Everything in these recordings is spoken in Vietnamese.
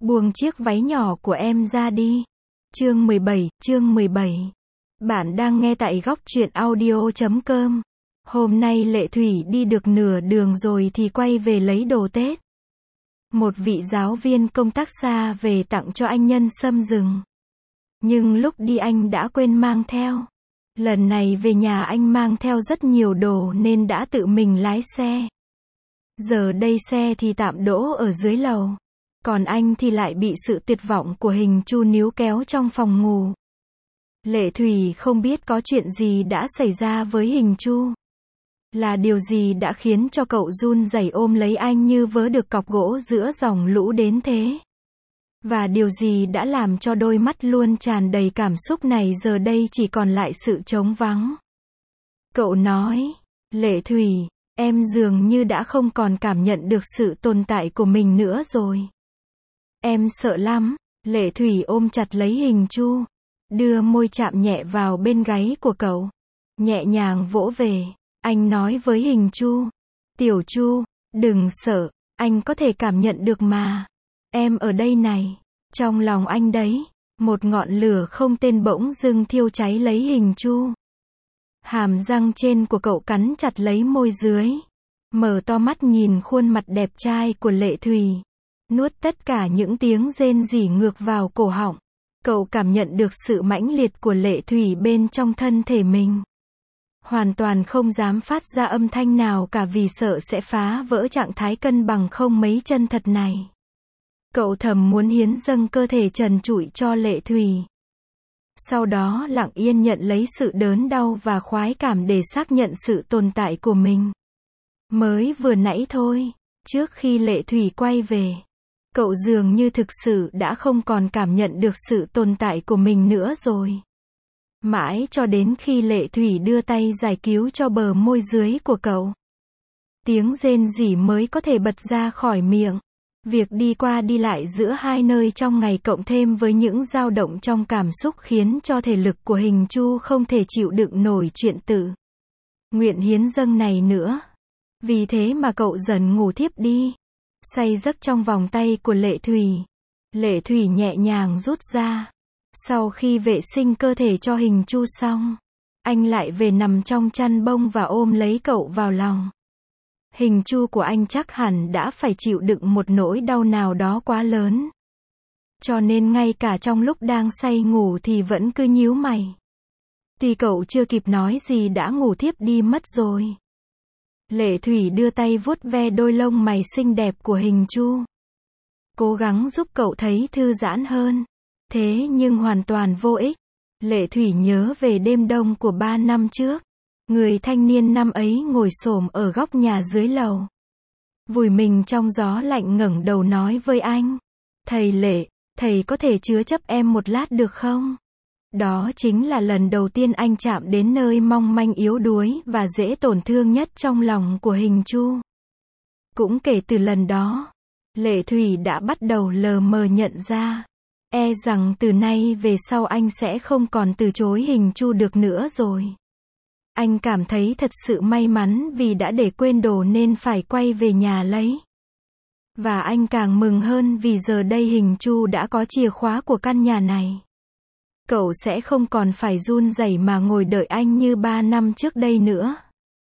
Buông chiếc váy nhỏ của em ra đi. Chương 17. Bạn đang nghe tại góc truyện audio.com. Hôm nay Lệ Thủy đi được nửa đường rồi thì quay về lấy đồ Tết. Một vị giáo viên công tác xa về tặng cho anh nhân sâm rừng. Nhưng lúc đi anh đã quên mang theo. Lần này về nhà anh mang theo rất nhiều đồ nên đã tự mình lái xe. Giờ đây xe thì tạm đỗ ở dưới lầu. Còn anh thì lại bị sự tuyệt vọng của Hình Chu níu kéo trong phòng ngủ. Lệ Thủy không biết có chuyện gì đã xảy ra với Hình Chu. Là điều gì đã khiến cho cậu run rẩy ôm lấy anh như vớ được cọc gỗ giữa dòng lũ đến thế? Và điều gì đã làm cho đôi mắt luôn tràn đầy cảm xúc này giờ đây chỉ còn lại sự trống vắng? Cậu nói, Lệ Thủy, em dường như đã không còn cảm nhận được sự tồn tại của mình nữa rồi. Em sợ lắm. Lệ Thủy ôm chặt lấy Hình Chu, đưa môi chạm nhẹ vào bên gáy của cậu, nhẹ nhàng vỗ về. Anh nói với Hình Chu, Tiểu Chu, đừng sợ, anh có thể cảm nhận được mà. Em ở đây này, trong lòng anh đấy. Một ngọn lửa không tên bỗng dưng thiêu cháy lấy Hình Chu. Hàm răng trên của cậu cắn chặt lấy môi dưới, mở to mắt nhìn khuôn mặt đẹp trai của Lệ Thủy, nuốt tất cả những tiếng rên rỉ ngược vào cổ họng. Cậu cảm nhận được sự mãnh liệt của Lệ Thủy bên trong thân thể mình. Hoàn toàn không dám phát ra âm thanh nào cả vì sợ sẽ phá vỡ trạng thái cân bằng không mấy chân thật này. Cậu thầm muốn hiến dâng cơ thể trần trụi cho Lệ Thủy. Sau đó lặng yên nhận lấy sự đớn đau và khoái cảm để xác nhận sự tồn tại của mình. Mới vừa nãy thôi, trước khi Lệ Thủy quay về, cậu dường như thực sự đã không còn cảm nhận được sự tồn tại của mình nữa rồi. Mãi cho đến khi Lệ Thủy đưa tay giải cứu cho bờ môi dưới của cậu, tiếng rên rỉ mới có thể bật ra khỏi miệng. Việc đi qua đi lại giữa hai nơi trong ngày cộng thêm với những dao động trong cảm xúc khiến cho thể lực của Hình Chu không thể chịu đựng nổi chuyện tự nguyện hiến dâng này nữa. Vì thế mà cậu dần ngủ thiếp đi, say giấc trong vòng tay của Lệ Thủy. Lệ Thủy nhẹ nhàng rút ra. Sau khi vệ sinh cơ thể cho Hình Chu xong, anh lại về nằm trong chăn bông và ôm lấy cậu vào lòng. Hình Chu của anh chắc hẳn đã phải chịu đựng một nỗi đau nào đó quá lớn. Cho nên ngay cả trong lúc đang say ngủ thì vẫn cứ nhíu mày. Thì cậu chưa kịp nói gì đã ngủ thiếp đi mất rồi. Lệ Thủy đưa tay vuốt ve đôi lông mày xinh đẹp của Hình Chu, cố gắng giúp cậu thấy thư giãn hơn. Thế nhưng hoàn toàn vô ích. Lệ Thủy nhớ về đêm đông của 3 năm trước. Người thanh niên năm ấy ngồi xổm ở góc nhà dưới lầu, vùi mình trong gió lạnh ngẩng đầu nói với anh, thầy Lệ, thầy có thể chứa chấp em một lát được không? Đó chính là lần đầu tiên anh chạm đến nơi mong manh yếu đuối và dễ tổn thương nhất trong lòng của Hình Chu. Cũng kể từ lần đó, Lệ Thủy đã bắt đầu lờ mờ nhận ra, rằng từ nay về sau anh sẽ không còn từ chối Hình Chu được nữa rồi. Anh cảm thấy thật sự may mắn vì đã để quên đồ nên phải quay về nhà lấy. Và anh càng mừng hơn vì giờ đây Hình Chu đã có chìa khóa của căn nhà này. Cậu sẽ không còn phải run rẩy mà ngồi đợi anh như 3 năm trước đây nữa.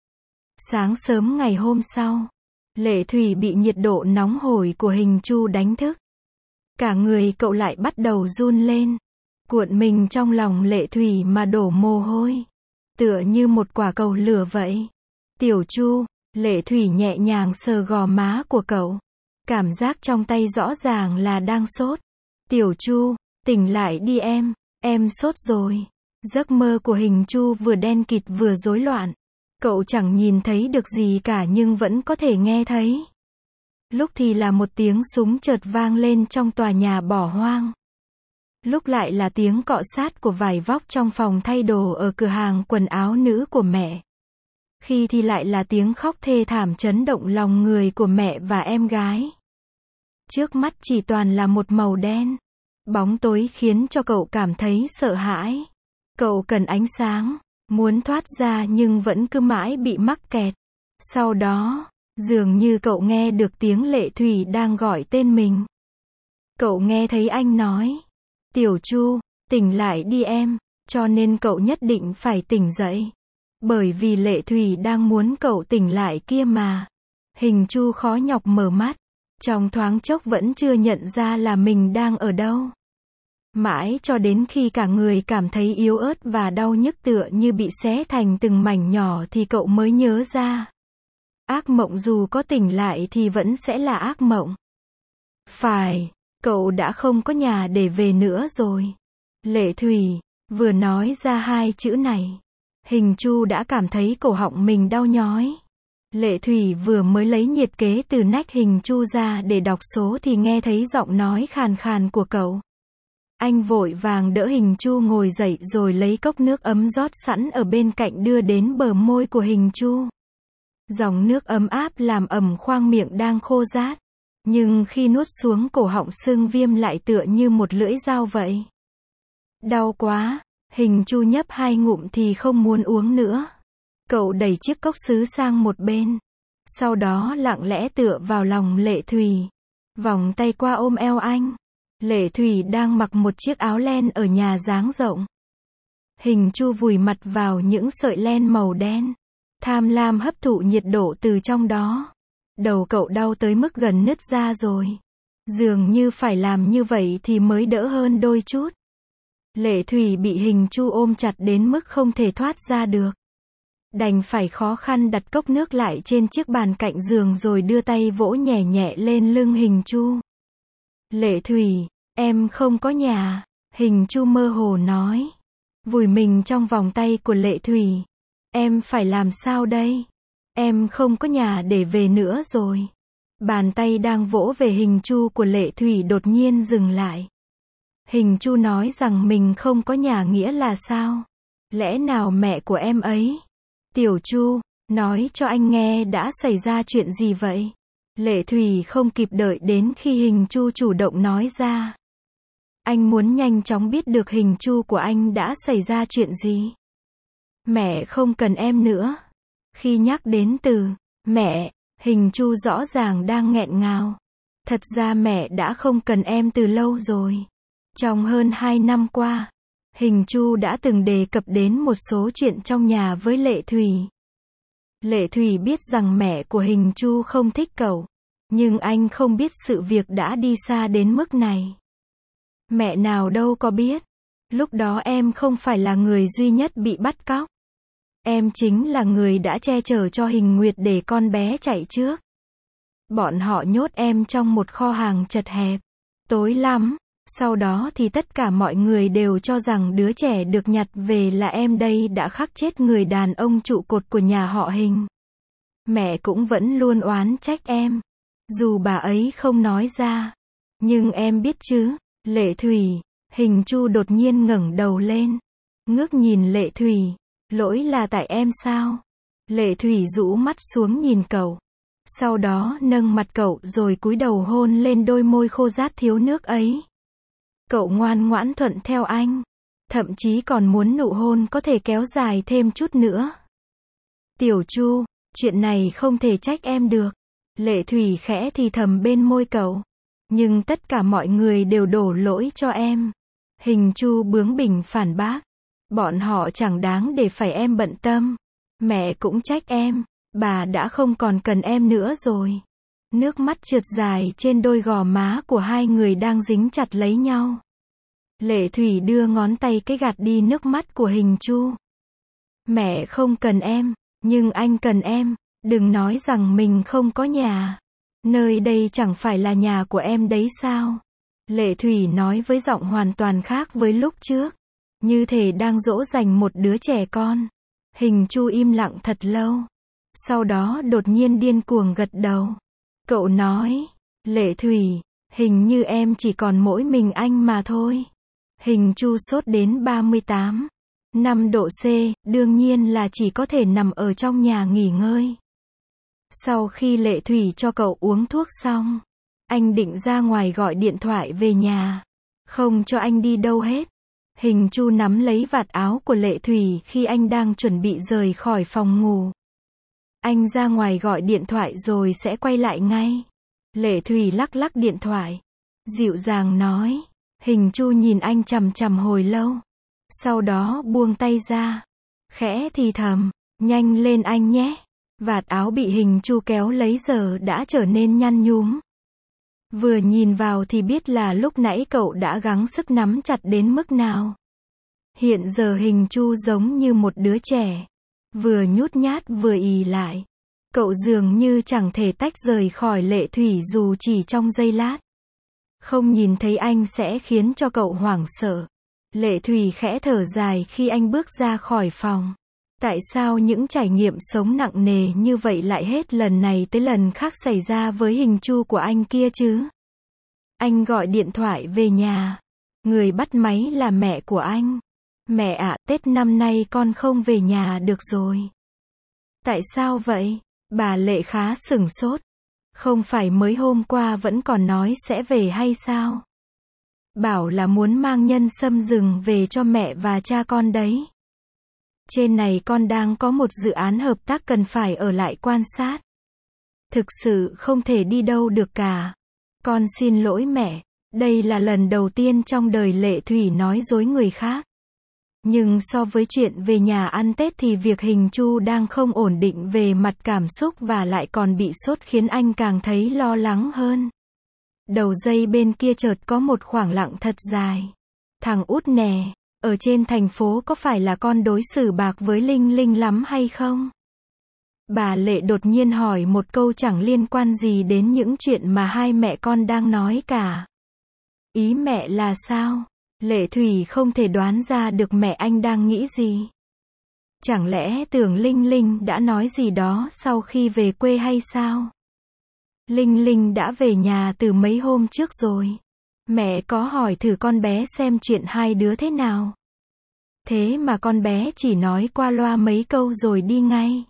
Sáng sớm ngày hôm sau, Lệ Thủy bị nhiệt độ nóng hổi của Hình Chu đánh thức. Cả người cậu lại bắt đầu run lên, cuộn mình trong lòng Lệ Thủy mà đổ mồ hôi, tựa như một quả cầu lửa vậy. Tiểu Chu, Lệ Thủy nhẹ nhàng sờ gò má của cậu. Cảm giác trong tay rõ ràng là đang sốt. Tiểu Chu, tỉnh lại đi em sốt rồi. Giấc mơ của Hình Chu vừa đen kịt vừa rối loạn. Cậu chẳng nhìn thấy được gì cả nhưng vẫn có thể nghe thấy. Lúc thì là một tiếng súng chợt vang lên trong tòa nhà bỏ hoang. Lúc lại là tiếng cọ sát của vải vóc trong phòng thay đồ ở cửa hàng quần áo nữ của mẹ. Khi thì lại là tiếng khóc thê thảm chấn động lòng người của mẹ và em gái. Trước mắt chỉ toàn là một màu đen. Bóng tối khiến cho cậu cảm thấy sợ hãi. Cậu cần ánh sáng, muốn thoát ra nhưng vẫn cứ mãi bị mắc kẹt. Sau đó, dường như cậu nghe được tiếng Lệ Thủy đang gọi tên mình. Cậu nghe thấy anh nói. Tiểu Chu, tỉnh lại đi em, cho nên cậu nhất định phải tỉnh dậy. Bởi vì Lệ Thủy đang muốn cậu tỉnh lại kia mà. Hình Chu khó nhọc mở mắt. Trong thoáng chốc vẫn chưa nhận ra là mình đang ở đâu. Mãi cho đến khi cả người cảm thấy yếu ớt và đau nhức tựa như bị xé thành từng mảnh nhỏ thì cậu mới nhớ ra. Ác mộng dù có tỉnh lại thì vẫn sẽ là ác mộng. Phải, cậu đã không có nhà để về nữa rồi. Lệ Thủy, vừa nói ra hai chữ này. Hình Chu đã cảm thấy cổ họng mình đau nhói. Lệ Thủy vừa mới lấy nhiệt kế từ nách Hình Chu ra để đọc số thì nghe thấy giọng nói khàn khàn của cậu. Anh vội vàng đỡ Hình Chu ngồi dậy rồi lấy cốc nước ấm rót sẵn ở bên cạnh đưa đến bờ môi của Hình Chu. Dòng nước ấm áp làm ẩm khoang miệng đang khô rát. Nhưng khi nuốt xuống cổ họng sưng viêm lại tựa như một lưỡi dao vậy. Đau quá, Hình Chu nhấp hai ngụm thì không muốn uống nữa. Cậu đẩy chiếc cốc sứ sang một bên. Sau đó lặng lẽ tựa vào lòng Lệ Thủy. Vòng tay qua ôm eo anh. Lệ Thủy đang mặc một chiếc áo len ở nhà dáng rộng. Hình Chu vùi mặt vào những sợi len màu đen. Tham lam hấp thụ nhiệt độ từ trong đó. Đầu cậu đau tới mức gần nứt ra rồi. Dường như phải làm như vậy thì mới đỡ hơn đôi chút. Lệ Thủy bị Hình Chu ôm chặt đến mức không thể thoát ra được. Đành phải khó khăn đặt cốc nước lại trên chiếc bàn cạnh giường rồi đưa tay vỗ nhẹ nhẹ lên lưng Hình Chu. Lệ Thủy, em không có nhà, Hình Chu mơ hồ nói. Vùi mình trong vòng tay của Lệ Thủy. Em phải làm sao đây? Em không có nhà để về nữa rồi. Bàn tay đang vỗ về Hình Chu của Lệ Thủy đột nhiên dừng lại. Hình Chu nói rằng mình không có nhà nghĩa là sao? Lẽ nào mẹ của em ấy? Tiểu Chu, nói cho anh nghe đã xảy ra chuyện gì vậy? Lệ Thủy không kịp đợi đến khi Hình Chu chủ động nói ra. Anh muốn nhanh chóng biết được Hình Chu của anh đã xảy ra chuyện gì. Mẹ không cần em nữa. Khi nhắc đến từ mẹ, Hình Chu rõ ràng đang nghẹn ngào. Thật ra mẹ đã không cần em từ lâu rồi. Trong hơn 2 năm qua, Hình Chu đã từng đề cập đến một số chuyện trong nhà với Lệ Thủy. Lệ Thủy biết rằng mẹ của Hình Chu không thích cậu, nhưng anh không biết sự việc đã đi xa đến mức này. Mẹ nào đâu có biết. Lúc đó em không phải là người duy nhất bị bắt cóc. Em chính là người đã che chở cho Hình Nguyệt để con bé chạy trước. Bọn họ nhốt em trong một kho hàng chật hẹp. Tối lắm. Sau đó thì tất cả mọi người đều cho rằng đứa trẻ được nhặt về là em đây đã khắc chết người đàn ông trụ cột của nhà họ Hình. Mẹ cũng vẫn luôn oán trách em. Dù bà ấy không nói ra. Nhưng em biết chứ, Lệ Thủy. Hình Chu đột nhiên ngẩng đầu lên. Ngước nhìn Lệ Thủy. Lỗi là tại em sao? Lệ Thủy rũ mắt xuống nhìn cậu. Sau đó nâng mặt cậu rồi cúi đầu hôn lên đôi môi khô rát thiếu nước ấy. Cậu ngoan ngoãn thuận theo anh. Thậm chí còn muốn nụ hôn có thể kéo dài thêm chút nữa. Tiểu Chu, chuyện này không thể trách em được. Lệ Thủy khẽ thì thầm bên môi cậu. Nhưng tất cả mọi người đều đổ lỗi cho em. Hình Chu bướng bỉnh phản bác. Bọn họ chẳng đáng để phải em bận tâm. Mẹ cũng trách em. Bà đã không còn cần em nữa rồi. Nước mắt trượt dài trên đôi gò má của hai người đang dính chặt lấy nhau. Lệ Thủy đưa ngón tay cái gạt đi nước mắt của Hình Chu. Mẹ không cần em, nhưng anh cần em. Đừng nói rằng mình không có nhà. Nơi đây chẳng phải là nhà của em đấy sao? Lệ Thủy nói với giọng hoàn toàn khác với lúc trước. Như thể đang dỗ dành một đứa trẻ con. Hình Chu im lặng thật lâu. Sau đó đột nhiên điên cuồng gật đầu. Cậu nói, Lệ Thủy, hình như em chỉ còn mỗi mình anh mà thôi. Hình Chu sốt đến 38,5 độ C, đương nhiên là chỉ có thể nằm ở trong nhà nghỉ ngơi. Sau khi Lệ Thủy cho cậu uống thuốc xong, anh định ra ngoài gọi điện thoại về nhà. Không cho anh đi đâu hết. Hình Chu nắm lấy vạt áo của Lệ Thủy khi anh đang chuẩn bị rời khỏi phòng ngủ. Anh ra ngoài gọi điện thoại rồi sẽ quay lại ngay. Lệ Thủy lắc lắc điện thoại. dịu dàng nói. Hình Chu nhìn anh chằm chằm hồi lâu. Sau đó buông tay ra. Khẽ thì thầm, nhanh lên anh nhé. Vạt áo bị Hình Chu kéo lấy giờ đã trở nên nhăn nhúm. Vừa nhìn vào thì biết là lúc nãy cậu đã gắng sức nắm chặt đến mức nào. Hiện giờ Hình Chu giống như một đứa trẻ. Vừa nhút nhát vừa ì lại. Cậu dường như chẳng thể tách rời khỏi Lệ Thủy dù chỉ trong giây lát. Không nhìn thấy anh sẽ khiến cho cậu hoảng sợ. Lệ Thủy khẽ thở dài khi anh bước ra khỏi phòng. Tại sao những trải nghiệm sống nặng nề như vậy lại hết lần này tới lần khác xảy ra với Hình Chu của anh kia chứ? Anh gọi điện thoại về nhà. Người bắt máy là mẹ của anh. Mẹ ạ, Tết năm nay con không về nhà được rồi. Tại sao vậy? Bà Lệ khá sửng sốt. Không phải mới hôm qua vẫn còn nói sẽ về hay sao? Bảo là muốn mang nhân sâm rừng về cho mẹ và cha con đấy. Trên này con đang có một dự án hợp tác cần phải ở lại quan sát. Thực sự không thể đi đâu được cả. Con xin lỗi mẹ. Đây là lần đầu tiên trong đời Lệ Thủy nói dối người khác. Nhưng so với chuyện về nhà ăn Tết thì việc Hình Chu đang không ổn định về mặt cảm xúc và lại còn bị sốt khiến anh càng thấy lo lắng hơn. Đầu dây bên kia chợt có một khoảng lặng thật dài. Thằng út nè, ở trên thành phố có phải là con đối xử bạc với Linh Linh lắm hay không? Bà Lệ đột nhiên hỏi một câu chẳng liên quan gì đến những chuyện mà hai mẹ con đang nói cả. Ý mẹ là sao? Lệ Thủy không thể đoán ra được mẹ anh đang nghĩ gì. Chẳng lẽ tưởng Linh Linh đã nói gì đó sau khi về quê hay sao? Linh Linh đã về nhà từ mấy hôm trước rồi. Mẹ có hỏi thử con bé xem chuyện hai đứa thế nào. Thế mà con bé chỉ nói qua loa mấy câu rồi đi ngay.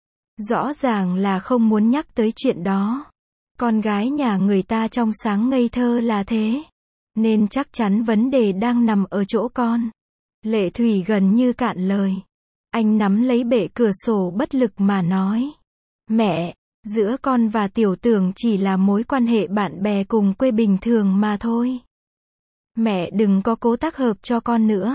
Rõ ràng là không muốn nhắc tới chuyện đó. Con gái nhà người ta trong sáng ngây thơ là thế. Nên chắc chắn vấn đề đang nằm ở chỗ con. Lệ Thủy gần như cạn lời. Anh nắm lấy bệ cửa sổ bất lực mà nói. Mẹ, giữa con và Tiểu Tưởng chỉ là mối quan hệ bạn bè cùng quê bình thường mà thôi. Mẹ đừng có cố tác hợp cho con nữa.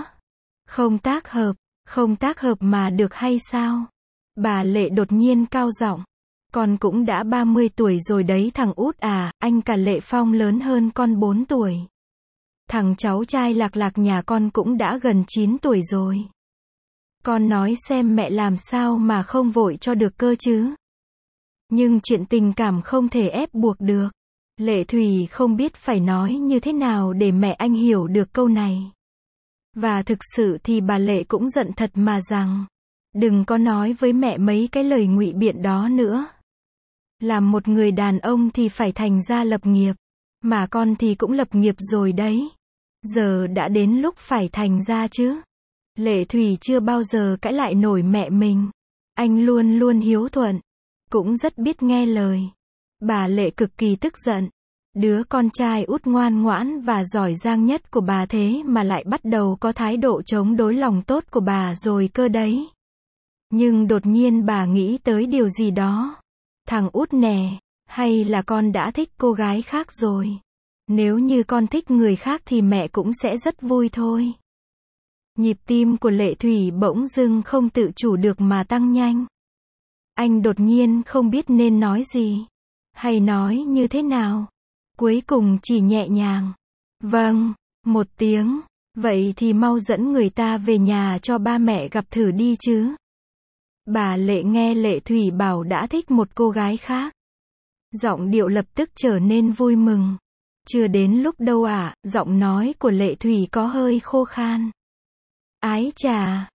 Không tác hợp mà được hay sao? Bà Lệ đột nhiên cao giọng. Con cũng đã 30 tuổi rồi đấy thằng út à, anh cả Lệ Phong lớn hơn con 4 tuổi. Thằng cháu trai Lạc Lạc nhà con cũng đã gần 9 tuổi rồi. Con nói xem mẹ làm sao mà không vội cho được cơ chứ. Nhưng chuyện tình cảm không thể ép buộc được. Lệ Thủy không biết phải nói như thế nào để mẹ anh hiểu được câu này. Và thực sự thì bà Lệ cũng giận thật mà rằng. Đừng có nói với mẹ mấy cái lời ngụy biện đó nữa. Làm một người đàn ông thì phải thành ra lập nghiệp. Mà con thì cũng lập nghiệp rồi đấy. Giờ đã đến lúc phải thành ra chứ. Lệ Thủy chưa bao giờ cãi lại nổi mẹ mình. Anh luôn luôn hiếu thuận. Cũng rất biết nghe lời. Bà Lệ cực kỳ tức giận. Đứa con trai út ngoan ngoãn và giỏi giang nhất của bà thế mà lại bắt đầu có thái độ chống đối lòng tốt của bà rồi cơ đấy. Nhưng đột nhiên bà nghĩ tới điều gì đó. Thằng út nè, hay là con đã thích cô gái khác rồi? Nếu như con thích người khác thì mẹ cũng sẽ rất vui thôi. Nhịp tim của Lệ Thủy bỗng dưng không tự chủ được mà tăng nhanh. Anh đột nhiên không biết nên nói gì. Hay nói như thế nào. Cuối cùng chỉ nhẹ nhàng. Vâng, một tiếng. Vậy thì mau dẫn người ta về nhà cho ba mẹ gặp thử đi chứ. Bà Lệ nghe Lệ Thủy bảo đã thích một cô gái khác. Giọng điệu lập tức trở nên vui mừng. Chưa đến lúc đâu ạ, giọng nói của Lệ Thủy có hơi khô khan. Ái chà,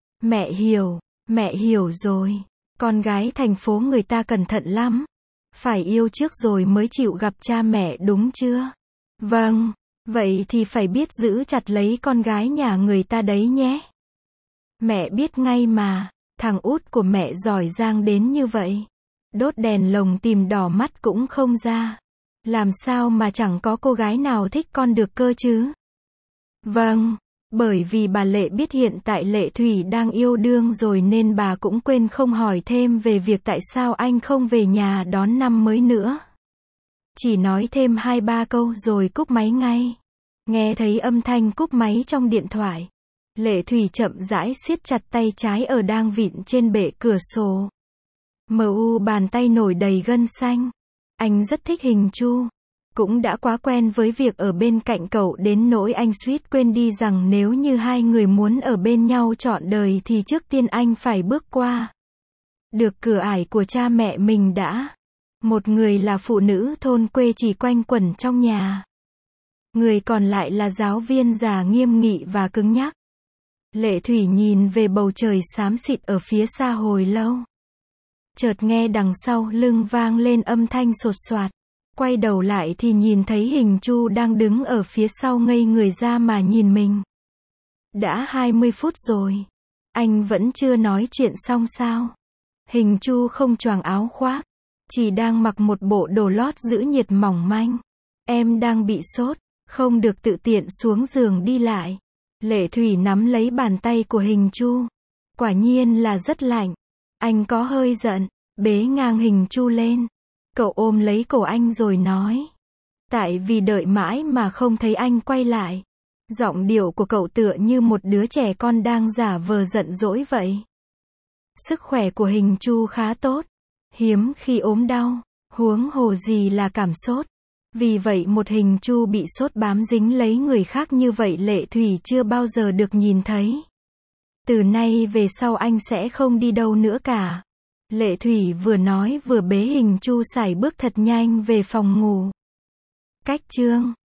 mẹ hiểu rồi. Con gái thành phố người ta cẩn thận lắm. Phải yêu trước rồi mới chịu gặp cha mẹ đúng chưa? Vâng, vậy thì phải biết giữ chặt lấy con gái nhà người ta đấy nhé. Mẹ biết ngay mà, thằng út của mẹ giỏi giang đến như vậy. Đốt đèn lồng tìm đỏ mắt cũng không ra. Làm sao mà chẳng có cô gái nào thích con được cơ chứ? Vâng, bởi vì bà Lệ biết hiện tại Lệ Thủy đang yêu đương rồi nên bà cũng quên không hỏi thêm về việc tại sao anh không về nhà đón năm mới nữa. Chỉ nói thêm 2-3 câu rồi cúp máy ngay. Nghe thấy âm thanh cúp máy trong điện thoại. Lệ Thủy chậm rãi siết chặt tay trái ở đang vịn trên bệ cửa sổ. Bàn tay nổi đầy gân xanh. Anh rất thích Hình Chu. Cũng đã quá quen với việc ở bên cạnh cậu đến nỗi anh suýt quên đi rằng nếu như hai người muốn ở bên nhau trọn đời thì trước tiên anh phải bước qua được cửa ải của cha mẹ mình đã. Một người là phụ nữ thôn quê chỉ quanh quẩn trong nhà. Người còn lại là giáo viên già nghiêm nghị và cứng nhắc. Lệ Thủy nhìn về bầu trời xám xịt ở phía xa hồi lâu. Chợt nghe đằng sau lưng vang lên âm thanh sột soạt. Quay đầu lại thì nhìn thấy Hình Chu đang đứng ở phía sau ngây người ra mà nhìn mình. Đã 20 phút rồi. Anh vẫn chưa nói chuyện xong sao? Hình Chu không choàng áo khoác. Chỉ đang mặc một bộ đồ lót giữ nhiệt mỏng manh. Em đang bị sốt, không được tự tiện xuống giường đi lại. Lệ Thủy nắm lấy bàn tay của Hình Chu. Quả nhiên là rất lạnh. Anh có hơi giận, bế ngang Hình Chu lên. Cậu ôm lấy cổ anh rồi nói. Tại vì đợi mãi mà không thấy anh quay lại. Giọng điệu của cậu tựa như một đứa trẻ con đang giả vờ giận dỗi vậy. Sức khỏe của Hình Chu khá tốt. Hiếm khi ốm đau, huống hồ gì là cảm sốt. Vì vậy một Hình Chu bị sốt bám dính lấy người khác như vậy Lệ Thủy chưa bao giờ được nhìn thấy. Từ nay về sau anh sẽ không đi đâu nữa cả. Lệ Thủy vừa nói vừa bế Hình Chu sải bước thật nhanh về phòng ngủ. Cách chương